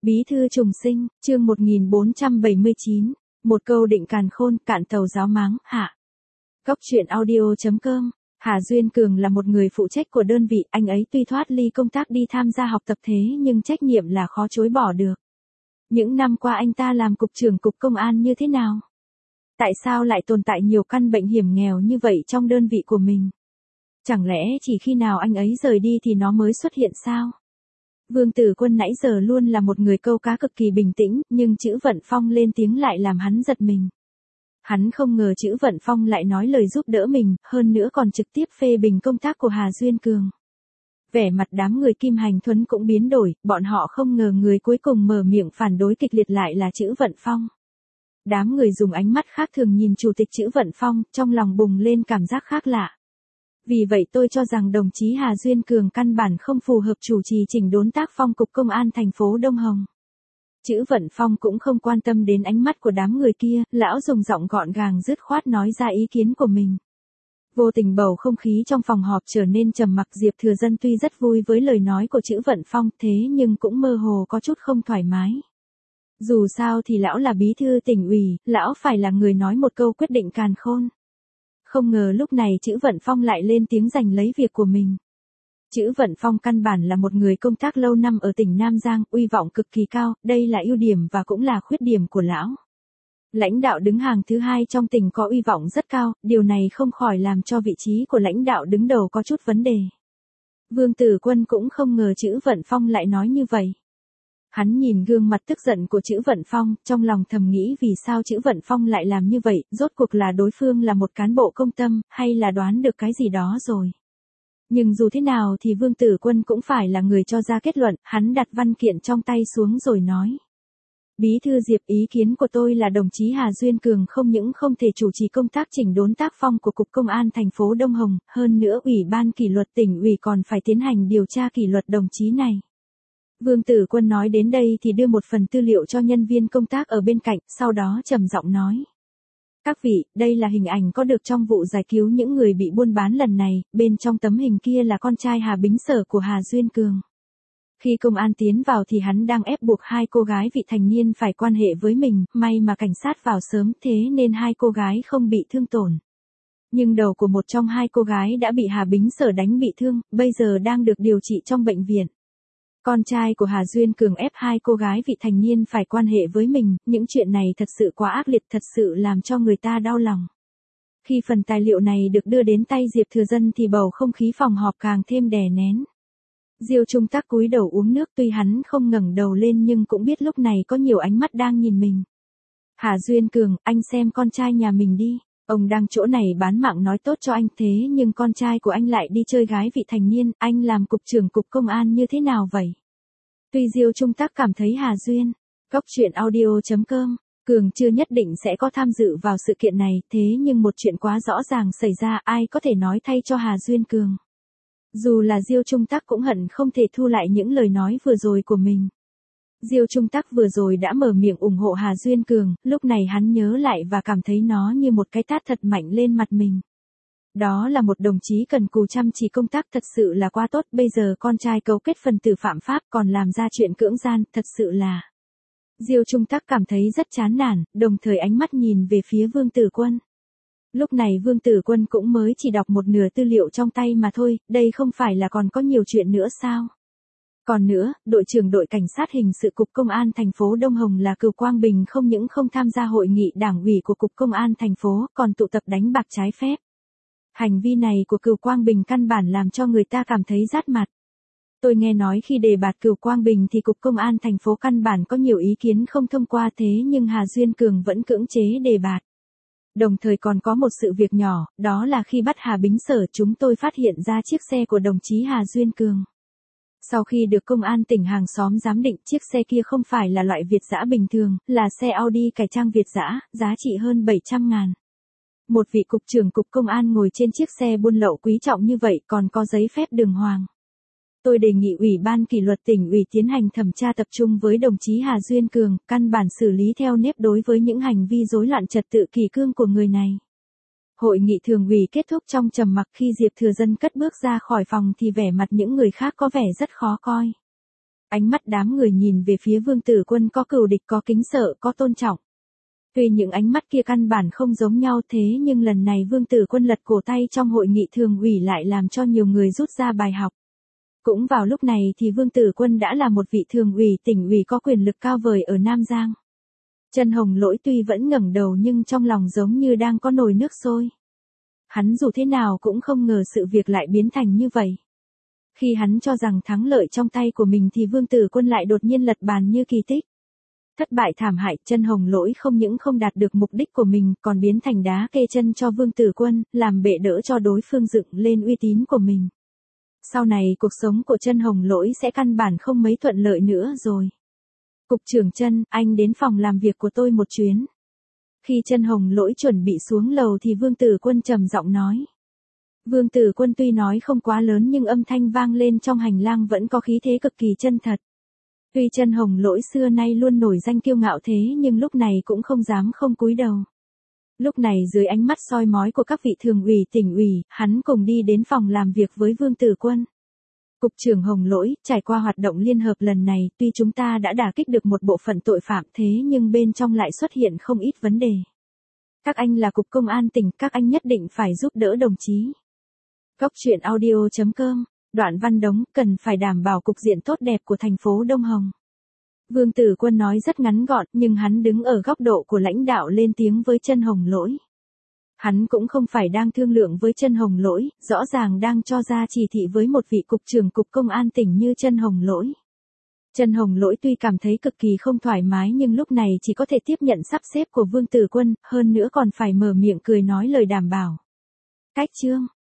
Bí thư trùng sinh, chương 1479, một câu định càn khôn, cạn tàu giáo máng, hạ. Góc truyện audio.com. Hà Duyên Cường là một người phụ trách của đơn vị, anh ấy tuy thoát ly công tác đi tham gia học tập thế nhưng trách nhiệm là khó chối bỏ được. Những năm qua anh ta làm cục trưởng cục công an như thế nào? Tại sao lại tồn tại nhiều căn bệnh hiểm nghèo như vậy trong đơn vị của mình? Chẳng lẽ chỉ khi nào anh ấy rời đi thì nó mới xuất hiện sao? Vương Tử Quân nãy giờ luôn là một người câu cá cực kỳ bình tĩnh, nhưng chữ Vận Phong lên tiếng lại làm hắn giật mình. Hắn không ngờ chữ Vận Phong lại nói lời giúp đỡ mình, hơn nữa còn trực tiếp phê bình công tác của Hà Duyên Cường. Vẻ mặt đám người Kim Hành Thuấn cũng biến đổi, bọn họ không ngờ người cuối cùng mở miệng phản đối kịch liệt lại là chữ Vận Phong. Đám người dùng ánh mắt khác thường nhìn chủ tịch chữ Vận Phong, trong lòng bùng lên cảm giác khác lạ. Vì vậy tôi cho rằng đồng chí Hà Duyên Cường căn bản không phù hợp chủ trì chỉnh đốn tác phong cục công an thành phố Đông Hồng. Chữ Vận Phong cũng không quan tâm đến ánh mắt của đám người kia, lão dùng giọng gọn gàng dứt khoát nói ra ý kiến của mình. Vô tình bầu không khí trong phòng họp trở nên trầm mặc. Diệp Thừa Dân tuy rất vui với lời nói của chữ Vận Phong thế nhưng cũng mơ hồ có chút không thoải mái. Dù sao thì lão là bí thư tỉnh ủy, lão phải là người nói một câu quyết định càn khôn. Không ngờ lúc này chữ Vận Phong lại lên tiếng giành lấy việc của mình. Chữ Vận Phong căn bản là một người công tác lâu năm ở tỉnh Nam Giang, uy vọng cực kỳ cao, đây là ưu điểm và cũng là khuyết điểm của lão. Lãnh đạo đứng hàng thứ hai trong tỉnh có uy vọng rất cao, điều này không khỏi làm cho vị trí của lãnh đạo đứng đầu có chút vấn đề. Vương Tử Quân cũng không ngờ chữ Vận Phong lại nói như vậy. Hắn nhìn gương mặt tức giận của chữ Vận Phong, trong lòng thầm nghĩ vì sao chữ Vận Phong lại làm như vậy, rốt cuộc là đối phương là một cán bộ công tâm, hay là đoán được cái gì đó rồi. Nhưng dù thế nào thì Vương Tử Quân cũng phải là người cho ra kết luận, hắn đặt văn kiện trong tay xuống rồi nói. Bí thư Diệp, ý kiến của tôi là đồng chí Hà Duyên Cường không những không thể chủ trì công tác chỉnh đốn tác phong của Cục Công an thành phố Đông Hồng, hơn nữa Ủy ban kỷ luật tỉnh ủy còn phải tiến hành điều tra kỷ luật đồng chí này. Vương Tử Quân nói đến đây thì đưa một phần tư liệu cho nhân viên công tác ở bên cạnh, sau đó trầm giọng nói. Các vị, đây là hình ảnh có được trong vụ giải cứu những người bị buôn bán lần này, bên trong tấm hình kia là con trai Hà Bính Sở của Hà Duyên Cường. Khi công an tiến vào thì hắn đang ép buộc hai cô gái vị thành niên phải quan hệ với mình, may mà cảnh sát vào sớm thế nên hai cô gái không bị thương tổn. Nhưng đầu của một trong hai cô gái đã bị Hà Bính Sở đánh bị thương, bây giờ đang được điều trị trong bệnh viện. Con trai của Hà Duyên Cường ép hai cô gái vị thành niên phải quan hệ với mình, những chuyện này thật sự quá ác liệt, thật sự làm cho người ta đau lòng. Khi phần tài liệu này được đưa đến tay Diệp Thừa Dân thì bầu không khí phòng họp càng thêm đè nén. Diêu Trung Tác cúi đầu uống nước, tuy hắn không ngẩng đầu lên nhưng cũng biết lúc này có nhiều ánh mắt đang nhìn mình. Hà Duyên Cường, anh xem con trai nhà mình đi. Ông đang chỗ này bán mạng nói tốt cho anh thế nhưng con trai của anh lại đi chơi gái vị thành niên, anh làm cục trưởng cục công an như thế nào vậy? Tuy Diêu Trung Tác cảm thấy Hà Duyên, góc truyện audio.com, Cường chưa nhất định sẽ có tham dự vào sự kiện này, thế nhưng một chuyện quá rõ ràng xảy ra ai có thể nói thay cho Hà Duyên Cường. Dù là Diêu Trung Tác cũng hận không thể thu lại những lời nói vừa rồi của mình. Diêu Trung Tác vừa rồi đã mở miệng ủng hộ Hà Duyên Cường, lúc này hắn nhớ lại và cảm thấy nó như một cái tát thật mạnh lên mặt mình. Đó là một đồng chí cần cù chăm chỉ công tác thật sự là quá tốt, bây giờ con trai cấu kết phần tử phạm pháp còn làm ra chuyện cưỡng gian, thật sự là. Diêu Trung Tác cảm thấy rất chán nản, đồng thời ánh mắt nhìn về phía Vương Tử Quân. Lúc này Vương Tử Quân cũng mới chỉ đọc một nửa tư liệu trong tay mà thôi, đây không phải là còn có nhiều chuyện nữa sao? Còn nữa, đội trưởng đội cảnh sát hình sự Cục Công an thành phố Đông Hồng là Cửu Quang Bình không những không tham gia hội nghị đảng ủy của Cục Công an thành phố, còn tụ tập đánh bạc trái phép. Hành vi này của Cửu Quang Bình căn bản làm cho người ta cảm thấy rát mặt. Tôi nghe nói khi đề bạt Cửu Quang Bình thì Cục Công an thành phố căn bản có nhiều ý kiến không thông qua thế nhưng Hà Duyên Cường vẫn cưỡng chế đề bạt. Đồng thời còn có một sự việc nhỏ, đó là khi bắt Hà Bính Sở chúng tôi phát hiện ra chiếc xe của đồng chí Hà Duyên Cường. Sau khi được công an tỉnh hàng xóm giám định chiếc xe kia không phải là loại Việt dã bình thường, là xe Audi cải trang Việt dã, giá trị hơn 700.000. Một vị cục trưởng cục công an ngồi trên chiếc xe buôn lậu quý trọng như vậy còn có giấy phép đường hoàng. Tôi đề nghị Ủy ban kỷ luật tỉnh ủy tiến hành thẩm tra tập trung với đồng chí Hà Duyên Cường, căn bản xử lý theo nếp đối với những hành vi rối loạn trật tự kỷ cương của người này. Hội nghị thường ủy kết thúc trong trầm mặc, khi Diệp Thừa Dân cất bước ra khỏi phòng thì vẻ mặt những người khác có vẻ rất khó coi. Ánh mắt đám người nhìn về phía Vương Tử Quân có cừu địch, có kính sợ, có tôn trọng. Tuy những ánh mắt kia căn bản không giống nhau thế nhưng lần này Vương Tử Quân lật cổ tay trong hội nghị thường ủy lại làm cho nhiều người rút ra bài học. Cũng vào lúc này thì Vương Tử Quân đã là một vị thường ủy tỉnh ủy có quyền lực cao vời ở Nam Giang. Trần Hồng Lỗi tuy vẫn ngẩng đầu nhưng trong lòng giống như đang có nồi nước sôi. Hắn dù thế nào cũng không ngờ sự việc lại biến thành như vậy. Khi hắn cho rằng thắng lợi trong tay của mình thì Vương Tử Quân lại đột nhiên lật bàn như kỳ tích. Thất bại thảm hại, Trần Hồng Lỗi không những không đạt được mục đích của mình còn biến thành đá kê chân cho Vương Tử Quân, làm bệ đỡ cho đối phương dựng lên uy tín của mình. Sau này cuộc sống của Trần Hồng Lỗi sẽ căn bản không mấy thuận lợi nữa rồi. Cục trưởng Trần, anh đến phòng làm việc của tôi một chuyến. Khi Trần Hồng Lỗi chuẩn bị xuống lầu thì Vương Tử Quân trầm giọng nói. Vương Tử Quân tuy nói không quá lớn nhưng âm thanh vang lên trong hành lang vẫn có khí thế cực kỳ chân thật. Tuy Trần Hồng Lỗi xưa nay luôn nổi danh kiêu ngạo thế nhưng lúc này cũng không dám không cúi đầu. Lúc này dưới ánh mắt soi mói của các vị thường ủy tỉnh ủy, hắn cùng đi đến phòng làm việc với Vương Tử Quân. Cục trưởng Hồng Lỗi, trải qua hoạt động liên hợp lần này, tuy chúng ta đã đả kích được một bộ phận tội phạm thế nhưng bên trong lại xuất hiện không ít vấn đề. Các anh là Cục Công an tỉnh, các anh nhất định phải giúp đỡ đồng chí. Góc truyện audio.com, Đoạn Văn Đống, cần phải đảm bảo cục diện tốt đẹp của thành phố Đông Hồng. Vương Tử Quân nói rất ngắn gọn nhưng hắn đứng ở góc độ của lãnh đạo lên tiếng với Trần Hồng Lỗi. Hắn cũng không phải đang thương lượng với Trần Hồng Lỗi, rõ ràng đang cho ra chỉ thị với một vị cục trưởng cục công an tỉnh như Trần Hồng Lỗi. Trần Hồng Lỗi tuy cảm thấy cực kỳ không thoải mái nhưng lúc này chỉ có thể tiếp nhận sắp xếp của Vương Tử Quân, hơn nữa còn phải mở miệng cười nói lời đảm bảo. Cách chương